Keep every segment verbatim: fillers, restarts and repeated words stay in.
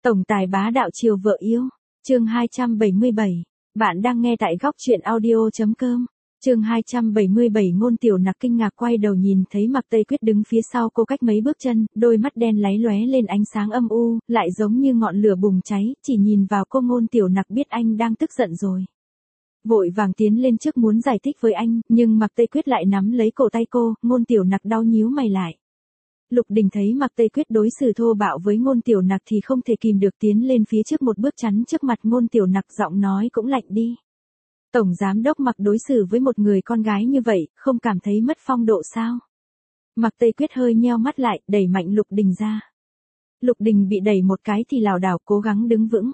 Tổng tài bá đạo chiều vợ yêu. Chương hai trăm bảy mươi bảy. Bạn đang nghe tại góc truyện audio chấm com. Chương hai trăm bảy mươi bảy. Ngôn Tiểu Nặc kinh ngạc quay đầu nhìn thấy Mạc Tây Quyết đứng phía sau cô cách mấy bước chân, đôi mắt đen láy lóe lên ánh sáng âm u, lại giống như ngọn lửa bùng cháy, chỉ nhìn vào cô Ngôn Tiểu Nặc biết anh đang tức giận rồi. Vội vàng tiến lên trước muốn giải thích với anh, nhưng Mạc Tây Quyết lại nắm lấy cổ tay cô, Ngôn Tiểu Nặc đau nhíu mày lại. Lục Đình thấy Mạc Tây Quyết đối xử thô bạo với Ngôn Tiểu Nặc thì không thể kìm được tiến lên phía trước một bước chắn trước mặt Ngôn Tiểu Nặc, giọng nói cũng lạnh đi. Tổng giám đốc Mạc đối xử với một người con gái như vậy, không cảm thấy mất phong độ sao? Mạc Tây Quyết hơi nheo mắt lại, đẩy mạnh Lục Đình ra. Lục Đình bị đẩy một cái thì lảo đảo cố gắng đứng vững.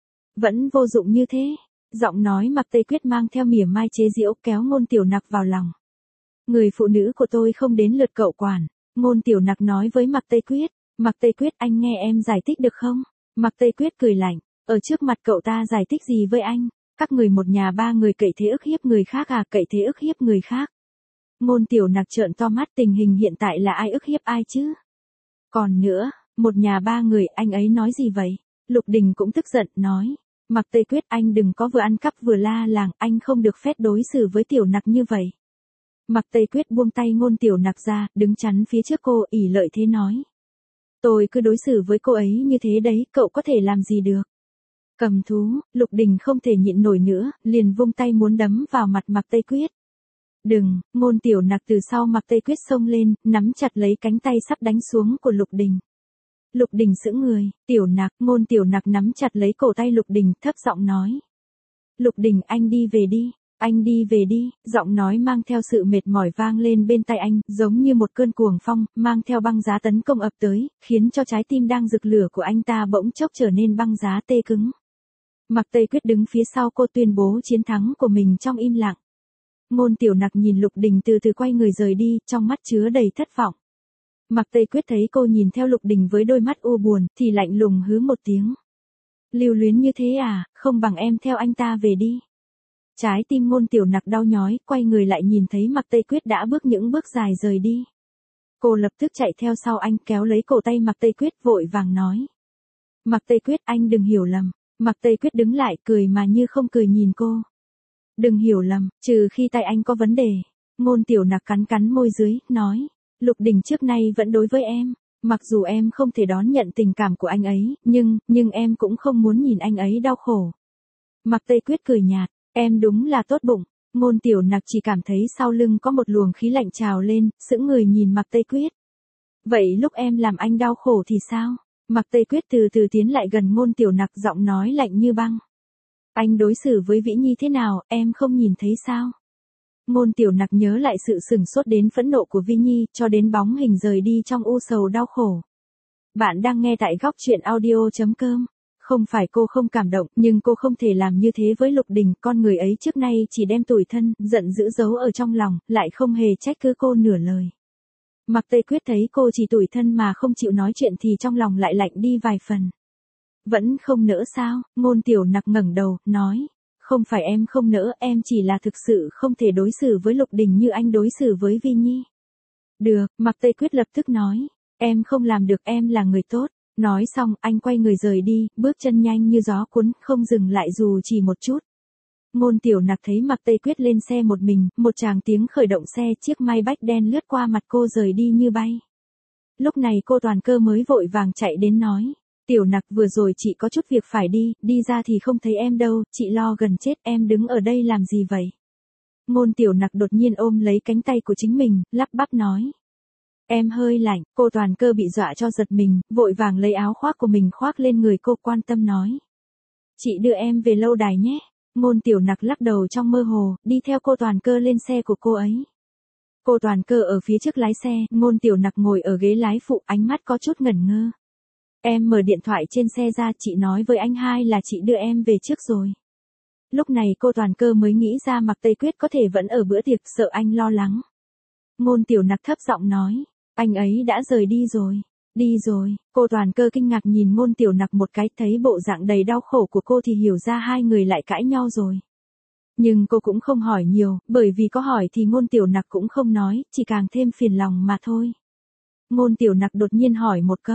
Vẫn vô dụng như thế. Giọng nói Mạc Tây Quyết mang theo mỉa mai chế giễu, kéo Ngôn Tiểu Nặc vào lòng. Người phụ nữ của tôi không đến lượt cậu quản. Ngôn Tiểu Nặc nói với Mạc Tây Quyết. Mạc Tây Quyết, anh nghe em giải thích được không? Mạc Tây Quyết cười lạnh. Ở trước mặt cậu ta giải thích gì với anh? Các người một nhà ba người cậy thế ức hiếp người khác à? Cậy thế ức hiếp người khác? Ngôn Tiểu Nặc trợn to mắt, tình hình hiện tại là ai ức hiếp ai chứ? Còn nữa, một nhà ba người, anh ấy nói gì vậy? Lục Đình cũng tức giận, nói. Mạc Tây Quyết, anh đừng có vừa ăn cắp vừa la làng, anh không được phép đối xử với Tiểu Nặc như vậy. Mạc Tây Quyết buông tay Ngôn Tiểu Nặc ra, đứng chắn phía trước cô, ỷ lợi thế nói. Tôi cứ đối xử với cô ấy như thế đấy, cậu có thể làm gì được? Cầm thú. Lục Đình không thể nhịn nổi nữa, liền vung tay muốn đấm vào mặt Mạc Tây Quyết. Đừng. Ngôn Tiểu Nặc từ sau Mạc Tây Quyết xông lên, nắm chặt lấy cánh tay sắp đánh xuống của Lục Đình. Lục Đình sững người. Tiểu Nặc. Ngôn Tiểu Nặc nắm chặt lấy cổ tay Lục Đình, thấp giọng nói. Lục Đình, anh đi về đi. Anh đi về đi. Giọng nói mang theo sự mệt mỏi vang lên bên tai anh, giống như một cơn cuồng phong, mang theo băng giá tấn công ập tới, khiến cho trái tim đang rực lửa của anh ta bỗng chốc trở nên băng giá tê cứng. Mạc Tây Quyết đứng phía sau cô tuyên bố chiến thắng của mình trong im lặng. Ngôn Tiểu Nặc nhìn Lục Đình từ từ quay người rời đi, trong mắt chứa đầy thất vọng. Mạc Tây Quyết thấy cô nhìn theo Lục Đình với đôi mắt u buồn, thì lạnh lùng hứ một tiếng. Lưu luyến như thế à, không bằng em theo anh ta về đi. Trái tim Ngôn Tiểu Nặc đau nhói, quay người lại nhìn thấy Mạc Tây Quyết đã bước những bước dài rời đi. Cô lập tức chạy theo sau anh, kéo lấy cổ tay Mạc Tây Quyết, vội vàng nói. Mạc Tây Quyết, anh đừng hiểu lầm. Mạc Tây Quyết đứng lại, cười mà như không cười nhìn cô. Đừng hiểu lầm, trừ khi tay anh có vấn đề. Ngôn Tiểu Nặc cắn cắn môi dưới, nói. Lục Đình trước nay vẫn đối với em. Mặc dù em không thể đón nhận tình cảm của anh ấy, nhưng, nhưng em cũng không muốn nhìn anh ấy đau khổ. Mạc Tây Quyết cười nhạt. Em đúng là tốt bụng. Ngôn Tiểu Nặc chỉ cảm thấy sau lưng có một luồng khí lạnh trào lên, sững người nhìn Mạc Tây Quyết. Vậy lúc em làm anh đau khổ thì sao? Mạc Tây Quyết từ từ tiến lại gần Ngôn Tiểu Nặc, giọng nói lạnh như băng. Anh đối xử với Vĩ Nhi thế nào, em không nhìn thấy sao? Ngôn Tiểu Nặc nhớ lại sự sửng sốt đến phẫn nộ của Vi Nhi, cho đến bóng hình rời đi trong u sầu đau khổ. Bạn đang nghe tại góc truyện audio chấm com. Không phải cô không cảm động, nhưng cô không thể làm như thế với Lục Đình, con người ấy trước nay chỉ đem tủi thân, giận dữ giấu ở trong lòng, lại không hề trách cứ cô nửa lời. Mạc Tây Quyết thấy cô chỉ tủi thân mà không chịu nói chuyện thì trong lòng lại lạnh đi vài phần. Vẫn không nỡ sao? Ngôn Tiểu Nặc ngẩng đầu, nói. Không phải em không nỡ, em chỉ là thực sự không thể đối xử với Lục Đình như anh đối xử với Vi Nhi. Được, Mạc Tây Quyết lập tức nói. Em không làm được, em là người tốt. Nói xong, anh quay người rời đi, bước chân nhanh như gió cuốn, không dừng lại dù chỉ một chút. Ngôn Tiểu Nặc thấy Mạc Tây Quyết lên xe một mình, một tràng tiếng khởi động xe, chiếc Maybach đen lướt qua mặt cô rời đi như bay. Lúc này cô Toàn Cơ mới vội vàng chạy đến nói. Tiểu Nặc, vừa rồi chị có chút việc phải đi, đi ra thì không thấy em đâu, chị lo gần chết, em đứng ở đây làm gì vậy? Ngôn Tiểu Nặc đột nhiên ôm lấy cánh tay của chính mình, lắp bắp nói. Em hơi lạnh. Cô Toàn Cơ bị dọa cho giật mình, vội vàng lấy áo khoác của mình khoác lên người cô, quan tâm nói. Chị đưa em về lâu đài nhé. Ngôn Tiểu Nặc lắc đầu trong mơ hồ, đi theo cô Toàn Cơ lên xe của cô ấy. Cô Toàn Cơ ở phía trước lái xe, Ngôn Tiểu Nặc ngồi ở ghế lái phụ, ánh mắt có chút ngẩn ngơ. Em mở điện thoại trên xe ra, chị nói với anh hai là chị đưa em về trước rồi. Lúc này cô Toàn Cơ mới nghĩ ra Mạc Tây Quyết có thể vẫn ở bữa tiệc, sợ anh lo lắng. Ngôn Tiểu Nặc thấp giọng nói. Anh ấy đã rời đi rồi. Đi rồi. Cô Toàn Cơ kinh ngạc nhìn Ngôn Tiểu Nặc một cái, thấy bộ dạng đầy đau khổ của cô thì hiểu ra hai người lại cãi nhau rồi. Nhưng cô cũng không hỏi nhiều, bởi vì có hỏi thì Ngôn Tiểu Nặc cũng không nói, chỉ càng thêm phiền lòng mà thôi. Ngôn Tiểu Nặc đột nhiên hỏi một câu.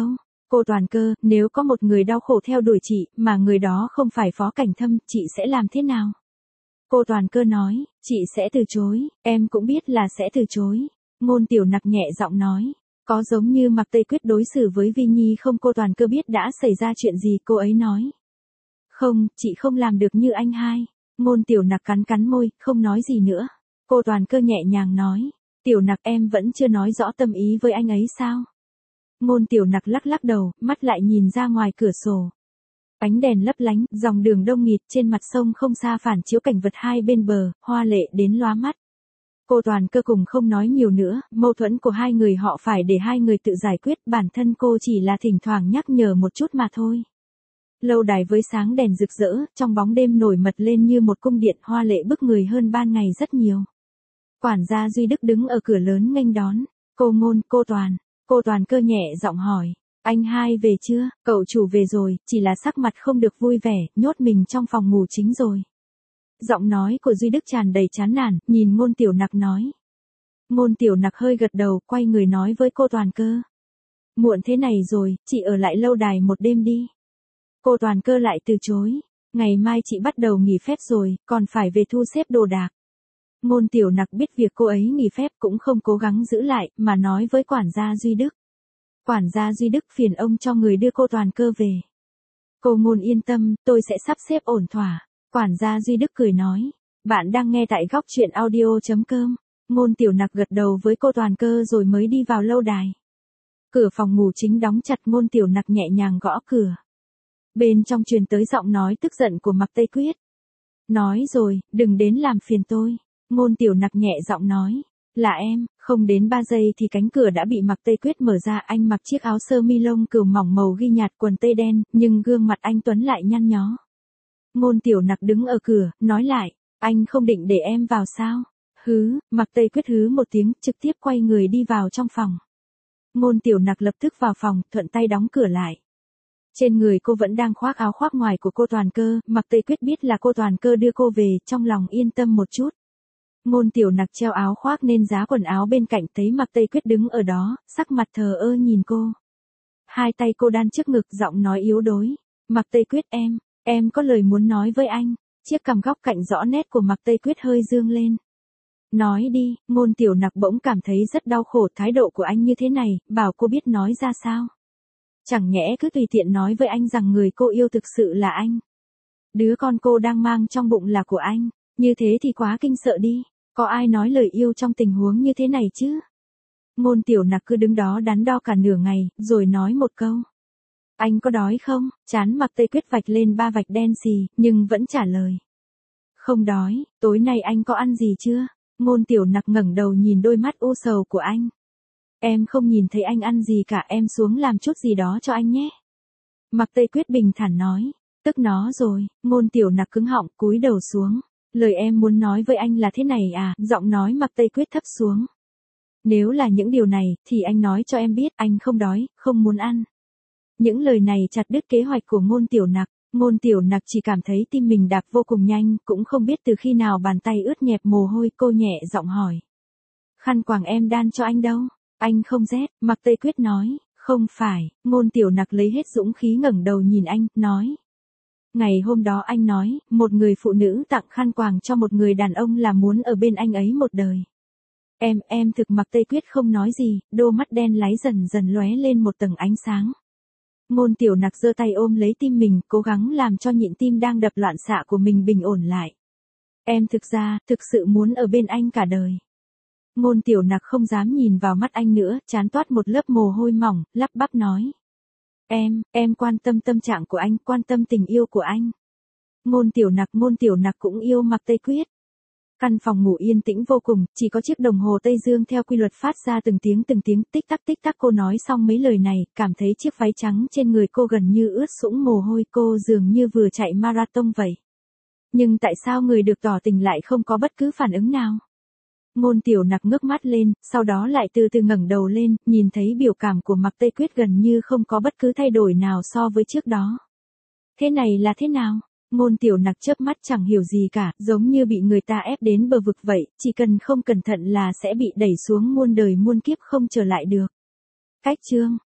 Cô Toàn Cơ, nếu có một người đau khổ theo đuổi chị, mà người đó không phải Phó Cảnh Thâm, chị sẽ làm thế nào? Cô Toàn Cơ nói, chị sẽ từ chối, em cũng biết là sẽ từ chối. Ngôn Tiểu Nặc nhẹ giọng nói, có giống như Mạc Tây Quyết đối xử với Vi Nhi không? Cô Toàn Cơ biết đã xảy ra chuyện gì, cô ấy nói. Không, chị không làm được như anh hai. Ngôn Tiểu Nặc cắn cắn môi, không nói gì nữa. Cô Toàn Cơ nhẹ nhàng nói, Tiểu Nặc em vẫn chưa nói rõ tâm ý với anh ấy sao? Ngôn Tiểu Nặc lắc lắc đầu, mắt lại nhìn ra ngoài cửa sổ. Ánh đèn lấp lánh, dòng đường đông nghịt trên mặt sông không xa phản chiếu cảnh vật hai bên bờ, hoa lệ đến lóa mắt. Cô Toàn Cơ cùng không nói nhiều nữa, mâu thuẫn của hai người họ phải để hai người tự giải quyết, bản thân cô chỉ là thỉnh thoảng nhắc nhở một chút mà thôi. Lâu đài với sáng đèn rực rỡ, trong bóng đêm nổi bật lên như một cung điện hoa lệ bức người hơn ban ngày rất nhiều. Quản gia Duy Đức đứng ở cửa lớn nghênh đón, cô Ngôn, cô Toàn. Cô Toàn Cơ nhẹ giọng hỏi, anh hai về chưa? Cậu chủ về rồi, chỉ là sắc mặt không được vui vẻ, nhốt mình trong phòng ngủ chính rồi. Giọng nói của Duy Đức tràn đầy chán nản, nhìn Ngôn Tiểu Nặc nói. Ngôn Tiểu Nặc hơi gật đầu, quay người nói với cô Toàn Cơ. Muộn thế này rồi, chị ở lại lâu đài một đêm đi. Cô Toàn Cơ lại từ chối, ngày mai chị bắt đầu nghỉ phép rồi, còn phải về thu xếp đồ đạc. Ngôn Tiểu Nặc biết việc cô ấy nghỉ phép cũng không cố gắng giữ lại, mà nói với quản gia Duy Đức. Quản gia Duy Đức phiền ông cho người đưa cô Toàn Cơ về. Cô Ngôn yên tâm, tôi sẽ sắp xếp ổn thỏa. Quản gia Duy Đức cười nói, bạn đang nghe tại góc truyện audio.com. Ngôn Tiểu Nặc gật đầu với cô Toàn Cơ rồi mới đi vào lâu đài. Cửa phòng ngủ chính đóng chặt, Ngôn Tiểu Nặc nhẹ nhàng gõ cửa. Bên trong truyền tới giọng nói tức giận của Mạc Tây Quyết. Nói rồi, đừng đến làm phiền tôi. Ngôn Tiểu Nặc nhẹ giọng nói, là em. Không đến ba giây thì cánh cửa đã bị Mạc Tây Quyết mở ra, anh mặc chiếc áo sơ mi lông cừu mỏng màu ghi nhạt, quần tây đen, nhưng gương mặt anh tuấn lại nhăn nhó. Ngôn Tiểu Nặc đứng ở cửa, nói lại, anh không định để em vào sao? Hứ, Mạc Tây Quyết hứ một tiếng, trực tiếp quay người đi vào trong phòng. Ngôn Tiểu Nặc lập tức vào phòng, thuận tay đóng cửa lại. Trên người cô vẫn đang khoác áo khoác ngoài của cô Toàn Cơ, Mạc Tây Quyết biết là cô Toàn Cơ đưa cô về, trong lòng yên tâm một chút. Ngôn Tiểu Nặc treo áo khoác nên giá quần áo bên cạnh, thấy Mạc Tây Quyết đứng ở đó, sắc mặt thờ ơ nhìn cô. Hai tay cô đan trước ngực, giọng nói yếu đuối. Mạc Tây Quyết em, em có lời muốn nói với anh. Chiếc cằm góc cạnh rõ nét của Mạc Tây Quyết hơi dương lên. Nói đi. Ngôn Tiểu Nặc bỗng cảm thấy rất đau khổ, thái độ của anh như thế này, bảo cô biết nói ra sao. Chẳng nhẽ cứ tùy tiện nói với anh rằng người cô yêu thực sự là anh. Đứa con cô đang mang trong bụng là của anh, như thế thì quá kinh sợ đi. Có ai nói lời yêu trong tình huống như thế này chứ? Ngôn Tiểu Nặc cứ đứng đó đắn đo cả nửa ngày, rồi nói một câu. Anh có đói không? Chán Mạc Tây Quyết vạch lên ba vạch đen xì, nhưng vẫn trả lời. Không đói, tối nay anh có ăn gì chưa? Ngôn Tiểu Nặc ngẩng đầu nhìn đôi mắt u sầu của anh. Em không nhìn thấy anh ăn gì cả, em xuống làm chút gì đó cho anh nhé. Mạc Tây Quyết bình thản nói. Tức nó rồi. Ngôn Tiểu Nặc cứng họng, cúi đầu xuống. Lời em muốn nói với anh là thế này à? Giọng nói Mạc Tây Quyết thấp xuống. Nếu là những điều này, thì anh nói cho em biết, anh không đói, không muốn ăn. Những lời này chặt đứt kế hoạch của Ngôn Tiểu Nặc. Ngôn Tiểu Nặc chỉ cảm thấy tim mình đạp vô cùng nhanh, cũng không biết từ khi nào bàn tay ướt nhẹp mồ hôi, cô nhẹ giọng hỏi. Khăn quàng em đan cho anh đâu? Anh không rét. Mạc Tây Quyết nói. Không phải. Ngôn Tiểu Nặc lấy hết dũng khí ngẩng đầu nhìn anh, nói. Ngày hôm đó anh nói, một người phụ nữ tặng khăn quàng cho một người đàn ông là muốn ở bên anh ấy một đời. Em, em thực. Mạc Tây Quyết không nói gì, đôi mắt đen láy dần dần lóe lên một tầng ánh sáng. Ngôn Tiểu Nặc giơ tay ôm lấy tim mình, cố gắng làm cho nhịp tim đang đập loạn xạ của mình bình ổn lại. Em thực ra, thực sự muốn ở bên anh cả đời. Ngôn Tiểu Nặc không dám nhìn vào mắt anh nữa, trán toát một lớp mồ hôi mỏng, lắp bắp nói. Em, em quan tâm tâm trạng của anh, quan tâm tình yêu của anh. Ngôn Tiểu Nặc, Ngôn Tiểu Nặc cũng yêu Mạc Tây Quyết. Căn phòng ngủ yên tĩnh vô cùng, chỉ có chiếc đồng hồ Tây Dương theo quy luật phát ra từng tiếng từng tiếng, tích tắc tích tắc. Cô nói xong mấy lời này, cảm thấy chiếc váy trắng trên người cô gần như ướt sũng mồ hôi, cô dường như vừa chạy marathon vậy. Nhưng tại sao người được tỏ tình lại không có bất cứ phản ứng nào? Ngôn Tiểu Nặc ngước mắt lên, sau đó lại từ từ ngẩng đầu lên, nhìn thấy biểu cảm của Mạc Tây Quyết gần như không có bất cứ thay đổi nào so với trước đó. Thế này là thế nào? Ngôn Tiểu Nặc chớp mắt chẳng hiểu gì cả, giống như bị người ta ép đến bờ vực vậy, chỉ cần không cẩn thận là sẽ bị đẩy xuống muôn đời muôn kiếp không trở lại được. Cách chương